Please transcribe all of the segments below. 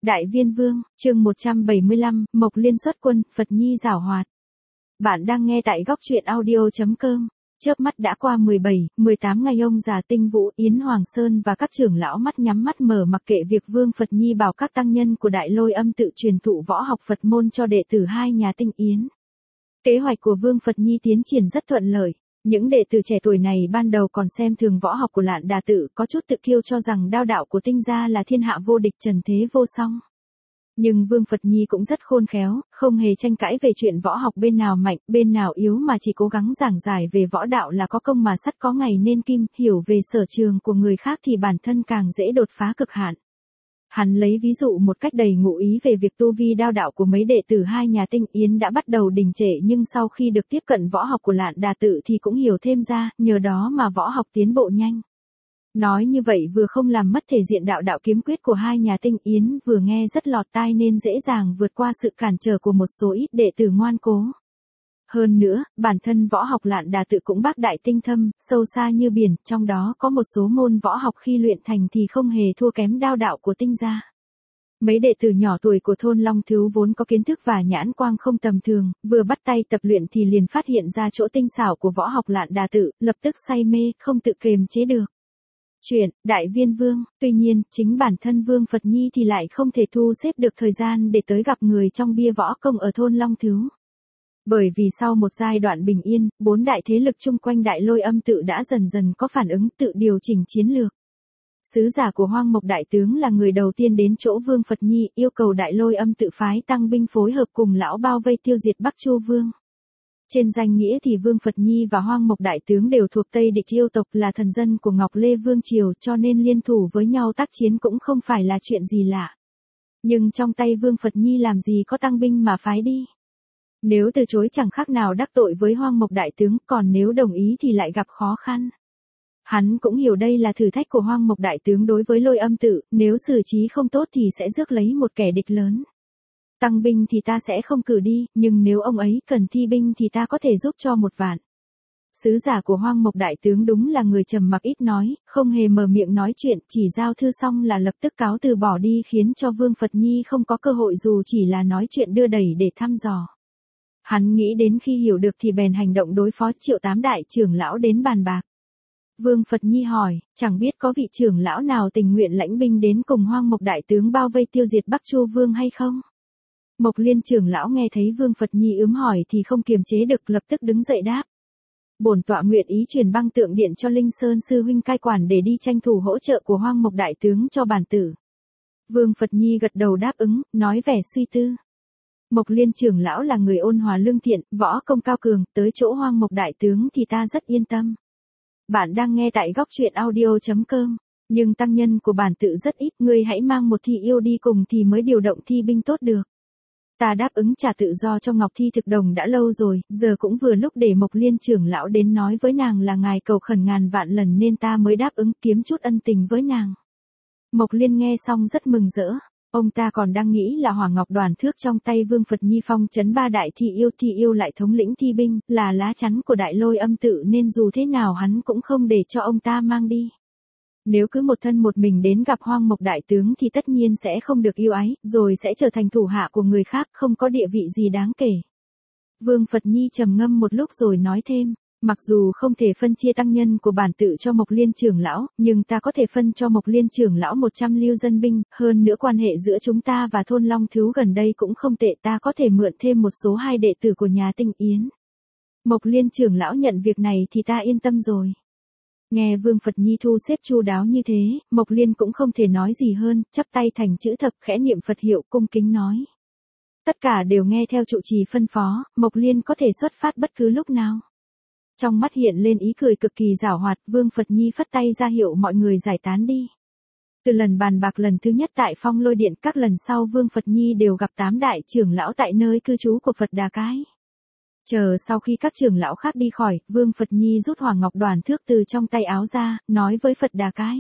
Đại Viên Vương, chương 175, Mộc Liên xuất quân, Phật Nhi giảo hoạt. Bạn đang nghe tại góc truyện audio.com. Chớp mắt đã qua 17, 18 ngày, ông già Tinh Vũ, Yến Hoàng Sơn và các trưởng lão mắt nhắm mắt mở mặc kệ việc Vương Phật Nhi bảo các tăng nhân của Đại Lôi Âm tự truyền thụ võ học Phật môn cho đệ tử hai nhà Tinh Yến. Kế hoạch của Vương Phật Nhi tiến triển rất thuận lợi. Những đệ tử trẻ tuổi này ban đầu còn xem thường võ học của Lạn Đà tự, có chút tự kiêu cho rằng đao đạo của Tinh gia là thiên hạ vô địch, trần thế vô song. Nhưng Vương Phật Nhi cũng rất khôn khéo, không hề tranh cãi về chuyện võ học bên nào mạnh, bên nào yếu mà chỉ cố gắng giảng giải về võ đạo là có công mà sắt có ngày nên kim, hiểu về sở trường của người khác thì bản thân càng dễ đột phá cực hạn. Hắn lấy ví dụ một cách đầy ngụ ý về việc tu vi đao đạo của mấy đệ tử hai nhà Tinh Yến đã bắt đầu đình trệ, nhưng sau khi được tiếp cận võ học của Lạn Đà tự thì cũng hiểu thêm ra, nhờ đó mà võ học tiến bộ nhanh. Nói như vậy vừa không làm mất thể diện đạo đạo kiếm quyết của hai nhà Tinh Yến, vừa nghe rất lọt tai nên dễ dàng vượt qua sự cản trở của một số ít đệ tử ngoan cố. Hơn nữa, bản thân võ học Lạn Đà tự cũng bác đại tinh thâm, sâu xa như biển, trong đó có một số môn võ học khi luyện thành thì không hề thua kém đao đạo của Tinh gia. Mấy đệ tử nhỏ tuổi của thôn Long Thứu vốn có kiến thức và nhãn quang không tầm thường, vừa bắt tay tập luyện thì liền phát hiện ra chỗ tinh xảo của võ học Lạn Đà tự, lập tức say mê, không tự kiềm chế được. Chuyện Đại Viên Vương, tuy nhiên, chính bản thân Vương Phật Nhi thì lại không thể thu xếp được thời gian để tới gặp người trong bia võ công ở thôn Long Thứu. Bởi vì sau một giai đoạn bình yên, bốn đại thế lực chung quanh Đại Lôi Âm tự đã dần dần có phản ứng, tự điều chỉnh chiến lược. Sứ giả của Hoang Mộc đại tướng là người đầu tiên đến chỗ Vương Phật Nhi, yêu cầu Đại Lôi Âm tự phái tăng binh phối hợp cùng lão bao vây tiêu diệt Bắc Chu Vương. Trên danh nghĩa thì Vương Phật Nhi và Hoang Mộc đại tướng đều thuộc Tây địch yêu tộc, là thần dân của Ngọc Lê Vương triều, cho nên liên thủ với nhau tác chiến cũng không phải là chuyện gì lạ. Nhưng trong tay Vương Phật Nhi làm gì có tăng binh mà phái đi. Nếu từ chối chẳng khác nào đắc tội với Hoang Mộc đại tướng, còn nếu đồng ý thì lại gặp khó khăn. Hắn cũng hiểu đây là thử thách của Hoang Mộc đại tướng đối với Lôi Âm tự, nếu xử trí không tốt thì sẽ rước lấy một kẻ địch lớn. Tăng binh thì ta sẽ không cử đi, nhưng nếu ông ấy cần thi binh thì ta có thể giúp cho 1 vạn. Sứ giả của Hoang Mộc đại tướng đúng là người trầm mặc ít nói, không hề mở miệng nói chuyện, chỉ giao thư xong là lập tức cáo từ bỏ đi, khiến cho Vương Phật Nhi không có cơ hội dù chỉ là nói chuyện đưa đẩy để thăm dò. Hắn nghĩ đến khi hiểu được thì bèn hành động đối phó, triệu 8 đại trưởng lão đến bàn bạc. Vương Phật Nhi hỏi, chẳng biết có vị trưởng lão nào tình nguyện lãnh binh đến cùng Hoang Mộc đại tướng bao vây tiêu diệt Bắc Chu Vương hay không? Mộc Liên trưởng lão nghe thấy Vương Phật Nhi hỏi thì không kiềm chế được, lập tức đứng dậy đáp. Bổn tọa nguyện ý truyền băng tượng điện cho Linh Sơn sư huynh cai quản để đi tranh thủ hỗ trợ của Hoang Mộc đại tướng cho bản tử. Vương Phật Nhi gật đầu đáp ứng, nói vẻ suy tư. Mộc Liên trưởng lão là người ôn hòa lương thiện, võ công cao cường, tới chỗ Hoang Mộc đại tướng thì ta rất yên tâm. Bạn đang nghe tại góc truyện audio.com. Nhưng tăng nhân của bản tự rất ít, ngươi hãy mang một thi yêu đi cùng thì mới điều động thi binh tốt được. Ta đáp ứng trả tự do cho Ngọc Thi Thực Đồng đã lâu rồi, giờ cũng vừa lúc để Mộc Liên trưởng lão đến nói với nàng là ngài cầu khẩn ngàn vạn lần nên ta mới đáp ứng, kiếm chút ân tình với nàng. Mộc Liên nghe xong rất mừng rỡ. Ông ta còn đang nghĩ là hỏa ngọc đoàn thước trong tay Vương Phật Nhi phong trấn 3 đại thi yêu lại thống lĩnh thi binh, là lá chắn của Đại Lôi Âm tự nên dù thế nào hắn cũng không để cho ông ta mang đi. Nếu cứ một thân một mình đến gặp Hoang Mộc đại tướng thì tất nhiên sẽ không được yêu ái, rồi sẽ trở thành thủ hạ của người khác, không có địa vị gì đáng kể. Vương Phật Nhi trầm ngâm một lúc rồi nói thêm, mặc dù không thể phân chia tăng nhân của bản tự cho Mộc Liên trưởng lão, nhưng ta có thể phân cho Mộc Liên trưởng lão 100 lưu dân binh, hơn nữa quan hệ giữa chúng ta và thôn Long Thứu gần đây cũng không tệ, ta có thể mượn thêm một số 2 đệ tử của nhà Tinh Yến. Mộc Liên trưởng lão nhận việc này thì ta yên tâm rồi. Nghe Vương Phật Nhi thu xếp chu đáo như thế, Mộc Liên cũng không thể nói gì hơn, chắp tay thành chữ thập, khẽ niệm Phật hiệu, cung kính nói. Tất cả đều nghe theo trụ trì phân phó, Mộc Liên có thể xuất phát bất cứ lúc nào. Trong mắt hiện lên ý cười cực kỳ giảo hoạt, Vương Phật Nhi phất tay ra hiệu mọi người giải tán đi. Từ lần bàn bạc lần thứ nhất tại Phong Lôi Điện, các lần sau Vương Phật Nhi đều gặp 8 đại trưởng lão tại nơi cư trú của Phật Đà Cái. Chờ sau khi các trưởng lão khác đi khỏi, Vương Phật Nhi rút hỏa ngọc đoàn thước từ trong tay áo ra, nói với Phật Đà Cái.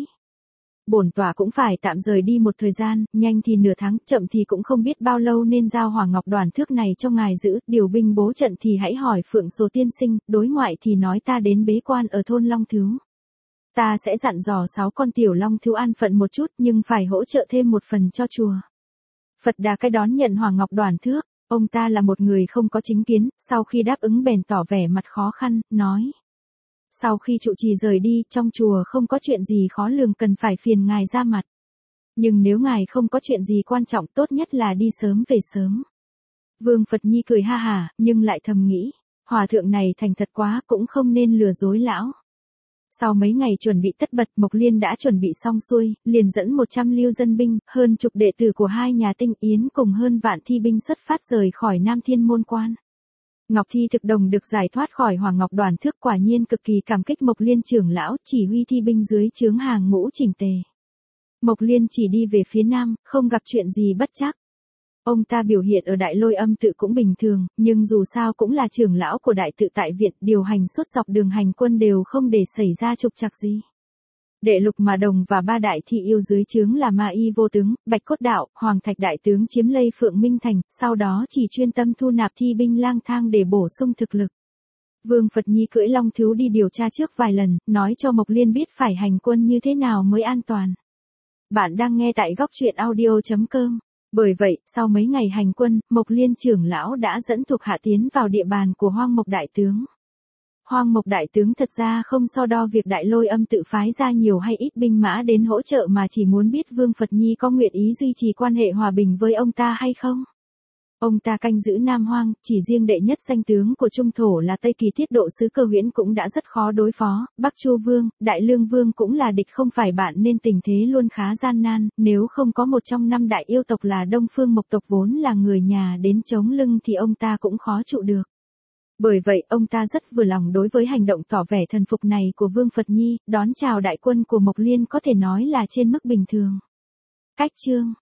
Bổn tọa cũng phải tạm rời đi một thời gian, nhanh thì nửa tháng, chậm thì cũng không biết bao lâu nên giao hỏa ngọc đoàn thước này cho ngài giữ, điều binh bố trận thì hãy hỏi Phượng Số tiên sinh, đối ngoại thì nói ta đến bế quan ở thôn Long Thứu. Ta sẽ dặn dò 6 con tiểu Long Thứu an phận một chút nhưng phải hỗ trợ thêm một phần cho chùa. Phật Đà cái đón nhận Hoàng Ngọc Đoản Thước, ông ta là một người không có chính kiến, sau khi đáp ứng bèn tỏ vẻ mặt khó khăn, nói. Sau khi trụ trì rời đi, trong chùa không có chuyện gì khó lường cần phải phiền ngài ra mặt. Nhưng nếu ngài không có chuyện gì quan trọng tốt nhất là đi sớm về sớm. Vương Phật Nhi cười ha hả, nhưng lại thầm nghĩ, hòa thượng này thành thật quá cũng không nên lừa dối lão. Sau mấy ngày chuẩn bị tất bật, Mộc Liên đã chuẩn bị xong xuôi, liền dẫn 100 lưu dân binh, hơn chục đệ tử của hai nhà Tinh Yến cùng hơn vạn thi binh xuất phát rời khỏi Nam Thiên Môn Quan. Ngọc Thi Thực Đồng được giải thoát khỏi Hoàng Ngọc Đoản Thước quả nhiên cực kỳ cảm kích Mộc Liên trưởng lão, chỉ huy thi binh dưới trướng hàng ngũ chỉnh tề. Mộc Liên chỉ đi về phía nam, không gặp chuyện gì bất trắc. Ông ta biểu hiện ở Đại Lôi Âm tự cũng bình thường, nhưng dù sao cũng là trưởng lão của Đại Tự Tại Viện, điều hành suốt dọc đường hành quân đều không để xảy ra trục trặc gì. Đệ Lục Mà Đồng và ba đại thị yêu dưới trướng là Ma Y Vô Tướng, Bạch Cốt Đạo, Hoàng Thạch Đại Tướng chiếm lây Phượng Minh Thành, sau đó chỉ chuyên tâm thu nạp thi binh lang thang để bổ sung thực lực. Vương Phật Nhi cưỡi Long Thứu đi điều tra trước vài lần, nói cho Mộc Liên biết phải hành quân như thế nào mới an toàn. Bạn đang nghe tại góc truyện audio.com. Bởi vậy, sau mấy ngày hành quân, Mộc Liên trưởng lão đã dẫn thuộc hạ tiến vào địa bàn của Hoang Mộc Đại Tướng. Hoang Mộc Đại Tướng thật ra không so đo việc Đại Lôi Âm tự phái ra nhiều hay ít binh mã đến hỗ trợ mà chỉ muốn biết Vương Phật Nhi có nguyện ý duy trì quan hệ hòa bình với ông ta hay không. Ông ta canh giữ Nam Hoang, chỉ riêng đệ nhất danh tướng của Trung Thổ là Tây Kỳ Tiết Độ Sứ Cơ Huyễn cũng đã rất khó đối phó, Bắc Chu Vương, Đại Lương Vương cũng là địch không phải bạn nên tình thế luôn khá gian nan, nếu không có một trong 5 đại yêu tộc là Đông Phương Mộc tộc vốn là người nhà đến chống lưng thì ông ta cũng khó trụ được. Bởi vậy, ông ta rất vừa lòng đối với hành động tỏ vẻ thần phục này của Vương Phật Nhi, đón chào đại quân của Mộc Liên có thể nói là trên mức bình thường. Cách chương